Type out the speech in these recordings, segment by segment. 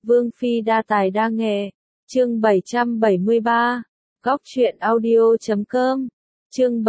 Vương Phi đa tài đa nghệ. Chương 773. Góc truyện audio.com. Chương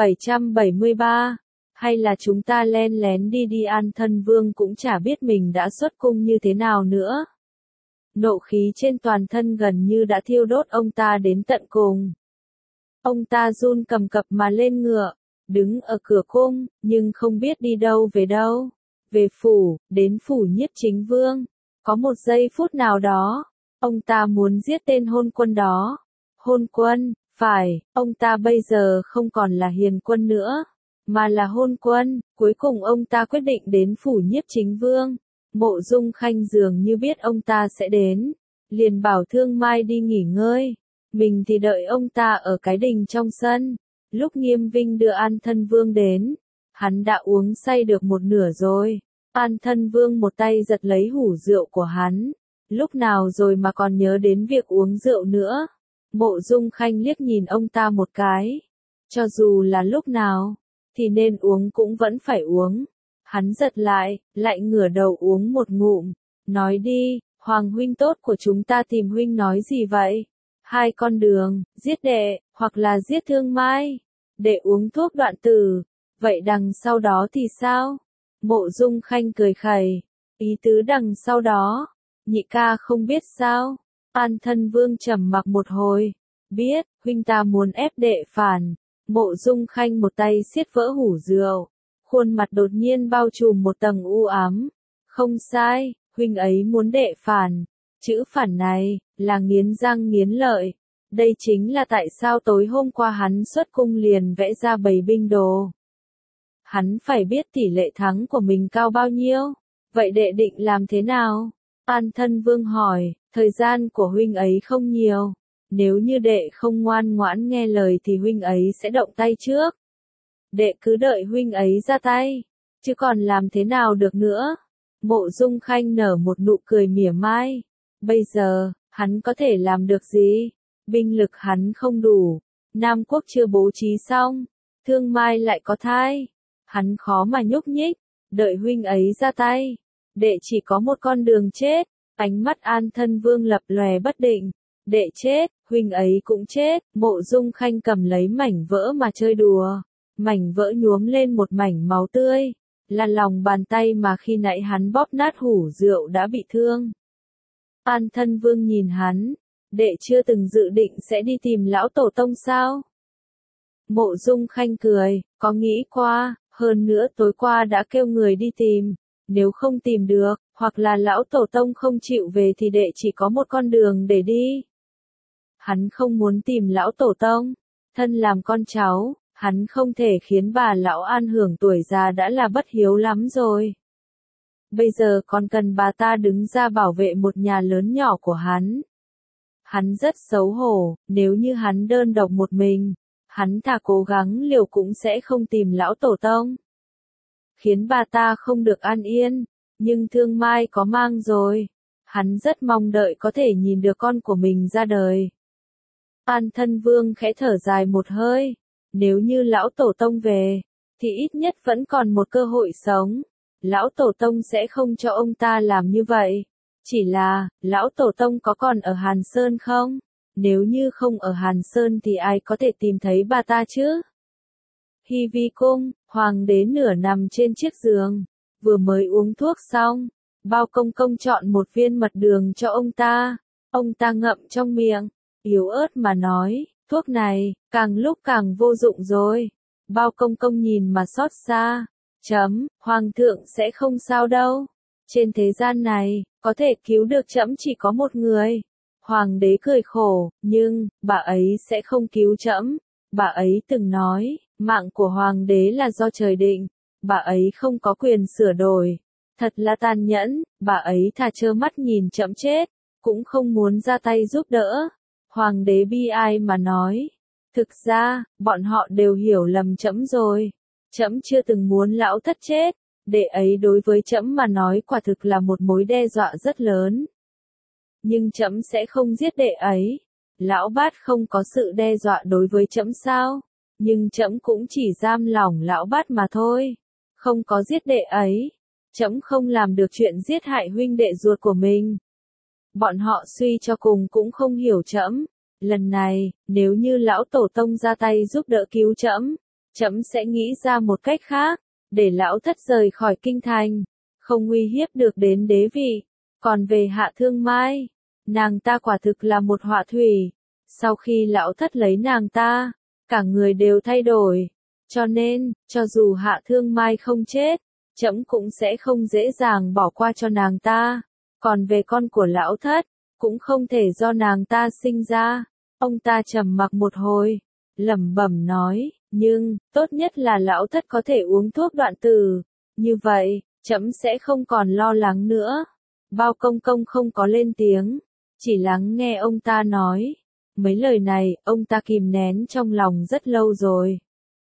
773. Hay là chúng ta len lén đi An Thân Vương cũng chả biết mình đã xuất cung như thế nào nữa. Nộ khí trên toàn thân gần như đã thiêu đốt ông ta đến tận cùng. Ông ta run cầm cập mà lên ngựa, đứng ở cửa cung, nhưng không biết đi đâu về đâu. Về phủ, đến phủ Nhiếp Chính Vương. Có một giây phút nào đó, ông ta muốn giết tên hôn quân đó. Hôn quân, phải, ông ta bây giờ không còn là hiền quân nữa, mà là hôn quân. Cuối cùng ông ta quyết định đến phủ Nhiếp Chính Vương. Mộ Dung Khanh dường như biết ông ta sẽ đến, liền bảo Thương Mai đi nghỉ ngơi. Mình thì đợi ông ta ở cái đình trong sân. Lúc Nghiêm Vinh đưa An Thân Vương đến, hắn đã uống say được một nửa rồi. An Thân Vương một tay giật lấy hủ rượu của hắn. Lúc nào rồi mà còn nhớ đến việc uống rượu nữa. Mộ Dung Khanh liếc nhìn ông ta một cái. Cho dù là lúc nào, thì nên uống cũng vẫn phải uống. Hắn giật lại ngửa đầu uống một ngụm. Nói đi, Hoàng huynh tốt của chúng ta tìm huynh nói gì vậy? Hai con đường, giết đệ, hoặc là giết Thương Mai. Đệ uống thuốc đoạn tử. Vậy đằng sau đó thì sao? Mộ Dung Khanh cười khẩy. Ý tứ đằng sau đó, nhị ca không biết sao? An Thân Vương trầm mặc một hồi. Biết, huynh ta muốn ép đệ phản. Mộ Dung Khanh một tay siết vỡ hủ rượu. Khuôn mặt đột nhiên bao trùm một tầng u ám. Không sai, huynh ấy muốn đệ phản. Chữ phản này, là nghiến răng nghiến lợi. Đây chính là tại sao tối hôm qua hắn xuất cung liền vẽ ra bầy binh đồ. Hắn phải biết tỷ lệ thắng của mình cao bao nhiêu. Vậy đệ định làm thế nào? An Thân Vương hỏi, thời gian của huynh ấy không nhiều. Nếu như đệ không ngoan ngoãn nghe lời thì huynh ấy sẽ động tay trước. Đệ cứ đợi huynh ấy ra tay, chứ còn làm thế nào được nữa? Mộ Dung Khanh nở một nụ cười mỉa mai. Bây giờ, hắn có thể làm được gì? Binh lực hắn không đủ. Nam Quốc chưa bố trí xong. Thương Mai lại có thai. Hắn khó mà nhúc nhích. Đợi huynh ấy ra tay. Đệ chỉ có một con đường chết. Ánh mắt An Thân Vương lập lòe bất định. Đệ chết, huynh ấy cũng chết. Mộ Dung Khanh cầm lấy mảnh vỡ mà chơi đùa. Mảnh vỡ nhuốm lên một mảnh máu tươi. Là lòng bàn tay mà khi nãy hắn bóp nát hủ rượu đã bị thương. An Thân Vương nhìn hắn. Đệ chưa từng dự định sẽ đi tìm lão tổ tông sao? Mộ Dung Khanh cười, có nghĩ qua, hơn nữa tối qua đã kêu người đi tìm. Nếu không tìm được, hoặc là lão tổ tông không chịu về thì đệ chỉ có một con đường để đi. Hắn không muốn tìm lão tổ tông. Thân làm con cháu, hắn không thể khiến bà lão An hưởng tuổi già đã là bất hiếu lắm rồi. Bây giờ còn cần bà ta đứng ra bảo vệ một nhà lớn nhỏ của hắn. Hắn rất xấu hổ, nếu như hắn đơn độc một mình, hắn thà cố gắng liều cũng sẽ không tìm lão tổ tông. Khiến bà ta không được an yên, nhưng Thương Mai có mang rồi. Hắn rất mong đợi có thể nhìn được con của mình ra đời. An Thân Vương khẽ thở dài một hơi. Nếu như lão tổ tông về, thì ít nhất vẫn còn một cơ hội sống. Lão tổ tông sẽ không cho ông ta làm như vậy. Chỉ là, lão tổ tông có còn ở Hàn Sơn không? Nếu như không ở Hàn Sơn thì ai có thể tìm thấy bà ta chứ? Hy Vi cung, hoàng đế nửa nằm trên chiếc giường, vừa mới uống thuốc xong. Bao công công chọn một viên mật đường cho ông ta. Ông ta ngậm trong miệng, yếu ớt mà nói, thuốc này, càng lúc càng vô dụng rồi. Bao công công nhìn mà xót xa. Hoàng thượng sẽ không sao đâu. Trên thế gian này, có thể cứu được trẫm chỉ có một người. Hoàng đế cười khổ, nhưng, bà ấy sẽ không cứu trẫm. Bà ấy từng nói, mạng của hoàng đế là do trời định. Bà ấy không có quyền sửa đổi. Thật là tàn nhẫn, bà ấy thà trơ mắt nhìn trẫm chết, cũng không muốn ra tay giúp đỡ. Hoàng đế bi ai mà nói. Thực ra, bọn họ đều hiểu lầm trẫm rồi. Trẫm chưa từng muốn lão thất chết. Đệ ấy đối với trẫm mà nói quả thực là một mối đe dọa rất lớn. Nhưng trẫm sẽ không giết đệ ấy. Lão bát không có sự đe dọa đối với trẫm sao? Nhưng trẫm cũng chỉ giam lỏng lão bát mà thôi. Không có giết đệ ấy. Trẫm không làm được chuyện giết hại huynh đệ ruột của mình. Bọn họ suy cho cùng cũng không hiểu trẫm. Lần này, nếu như lão tổ tông ra tay giúp đỡ cứu trẫm, trẫm sẽ nghĩ ra một cách khác, để lão thất rời khỏi kinh thành, không uy hiếp được đến đế vị. Còn về Hạ Thương Mai, nàng ta quả thực là một họa thủy. Sau khi lão thất lấy nàng ta, cả người đều thay đổi. Cho nên, cho dù Hạ Thương Mai không chết, trẫm cũng sẽ không dễ dàng bỏ qua cho nàng ta. Còn về con của lão thất, cũng không thể do nàng ta sinh ra. Ông ta trầm mặc một hồi, lẩm bẩm nói, nhưng, tốt nhất là lão thất có thể uống thuốc đoạn tử. Như vậy, trẫm sẽ không còn lo lắng nữa. Bao Công Công không có lên tiếng, chỉ lắng nghe ông ta nói. Mấy lời này, ông ta kìm nén trong lòng rất lâu rồi.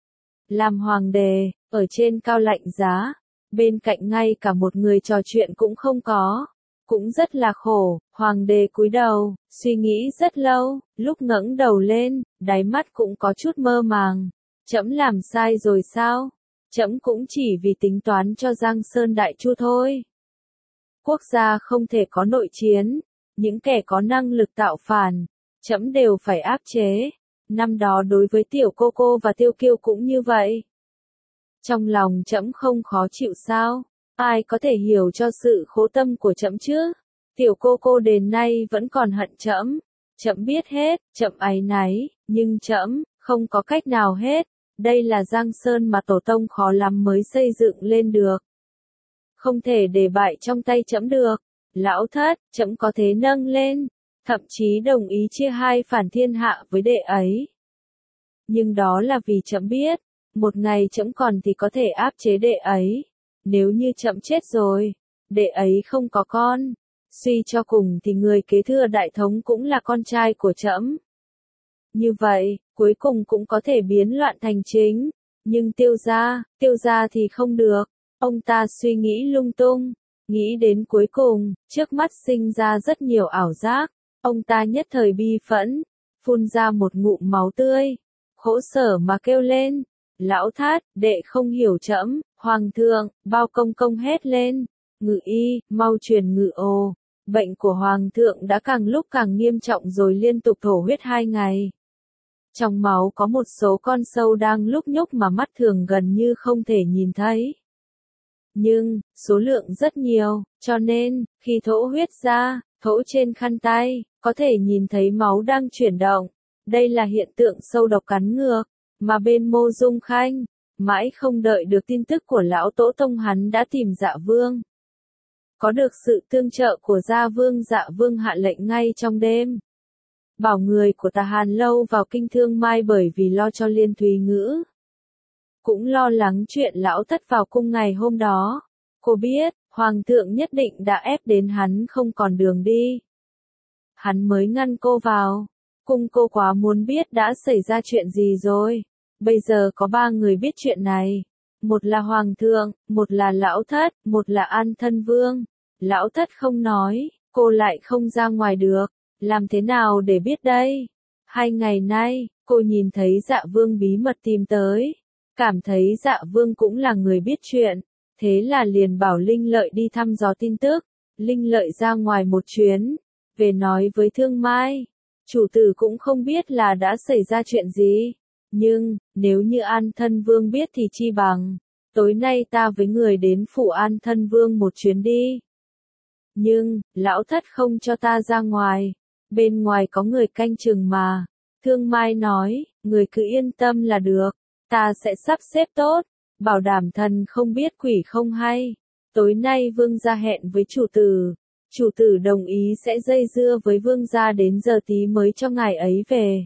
Làm hoàng đế, ở trên cao lạnh giá, bên cạnh ngay cả một người trò chuyện cũng không có. Cũng rất là khổ, hoàng đế cúi đầu, suy nghĩ rất lâu, lúc ngẩng đầu lên, đáy mắt cũng có chút mơ màng. Trẫm làm sai rồi sao? Trẫm cũng chỉ vì tính toán cho Giang Sơn Đại Chu thôi. Quốc gia không thể có nội chiến, những kẻ có năng lực tạo phản, trẫm đều phải áp chế. Năm đó đối với tiểu cô cô và Tiêu Kiêu cũng như vậy. Trong lòng trẫm không khó chịu sao? Ai có thể hiểu cho sự khổ tâm của trẫm chứ? Tiểu cô cô đến nay vẫn còn hận trẫm. Trẫm biết hết, trẫm áy náy, nhưng trẫm không có cách nào hết. Đây là Giang Sơn mà tổ tông khó lắm mới xây dựng lên được. Không thể để bại trong tay trẫm được. Lão thất, trẫm có thể nâng lên, thậm chí đồng ý chia hai phản thiên hạ với đệ ấy. Nhưng đó là vì trẫm biết, một ngày trẫm còn thì có thể áp chế đệ ấy. Nếu như trẫm chết rồi, đệ ấy không có con, suy cho cùng thì người kế thừa đại thống cũng là con trai của trẫm. Như vậy, cuối cùng cũng có thể biến loạn thành chính. Nhưng tiêu gia thì không được. Ông ta suy nghĩ lung tung, nghĩ đến cuối cùng, trước mắt sinh ra rất nhiều ảo giác. Ông ta nhất thời bi phẫn, phun ra một ngụm máu tươi, khổ sở mà kêu lên. Lão thất, đệ không hiểu trẫm. Hoàng thượng, Bao Công Công hét lên. Ngự y, mau truyền ngự ô. Bệnh của hoàng thượng đã càng lúc càng nghiêm trọng rồi, liên tục thổ huyết 2 ngày. Trong máu có một số con sâu đang lúc nhúc mà mắt thường gần như không thể nhìn thấy. Nhưng, số lượng rất nhiều, cho nên, khi thổ huyết ra, thổ trên khăn tay, có thể nhìn thấy máu đang chuyển động. Đây là hiện tượng sâu độc cắn ngược, mà bên Mộ Dung Khanh, mãi không đợi được tin tức của lão tổ tông hắn đã tìm Dạ Vương. Có được sự tương trợ của Dạ Vương hạ lệnh ngay trong đêm. Bảo người của Tà Hàn Lâu vào kinh Thương Mai bởi vì lo cho Liên Thúy Ngữ. Cũng lo lắng chuyện lão thất vào cung ngày hôm đó. Cô biết, Hoàng thượng nhất định đã ép đến hắn không còn đường đi. Hắn mới ngăn cô vào. Cung cô quá muốn biết đã xảy ra chuyện gì rồi. Bây giờ có 3 người biết chuyện này. Một là Hoàng thượng, một là lão thất, một là An Thân Vương. Lão thất không nói, cô lại không ra ngoài được. Làm thế nào để biết đây? 2 ngày nay, cô nhìn thấy Dạ Vương bí mật tìm tới. Cảm thấy Dạ Vương cũng là người biết chuyện. Thế là liền bảo Linh Lợi đi thăm dò tin tức. Linh Lợi ra ngoài một chuyến, về nói với Thương Mai. Chủ tử cũng không biết là đã xảy ra chuyện gì. Nhưng, nếu như An Thân Vương biết thì chi bằng. Tối nay ta với người đến phủ An Thân Vương một chuyến đi. Nhưng, lão thất không cho ta ra ngoài. Bên ngoài có người canh chừng mà. Thương Mai nói, người cứ yên tâm là được. Ta sẽ sắp xếp tốt. Bảo đảm thần không biết quỷ không hay. Tối nay vương gia hẹn với chủ tử. Chủ tử đồng ý sẽ dây dưa với vương gia đến giờ tí mới cho ngài ấy về.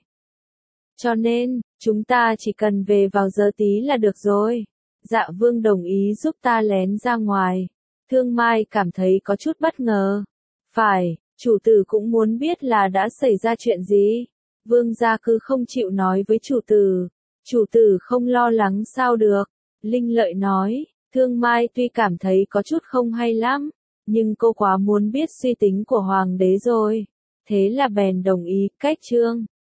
Cho nên, chúng ta chỉ cần về vào giờ tí là được rồi. Dạ Vương đồng ý giúp ta lén ra ngoài. Thương Mai cảm thấy có chút bất ngờ. Phải, chủ tử cũng muốn biết là đã xảy ra chuyện gì. Vương gia cứ không chịu nói với chủ tử. Chủ tử không lo lắng sao được. Linh Lợi nói, Thương Mai tuy cảm thấy có chút không hay lắm, nhưng cô quá muốn biết suy tính của hoàng đế rồi. Thế là bèn đồng ý, cách trương.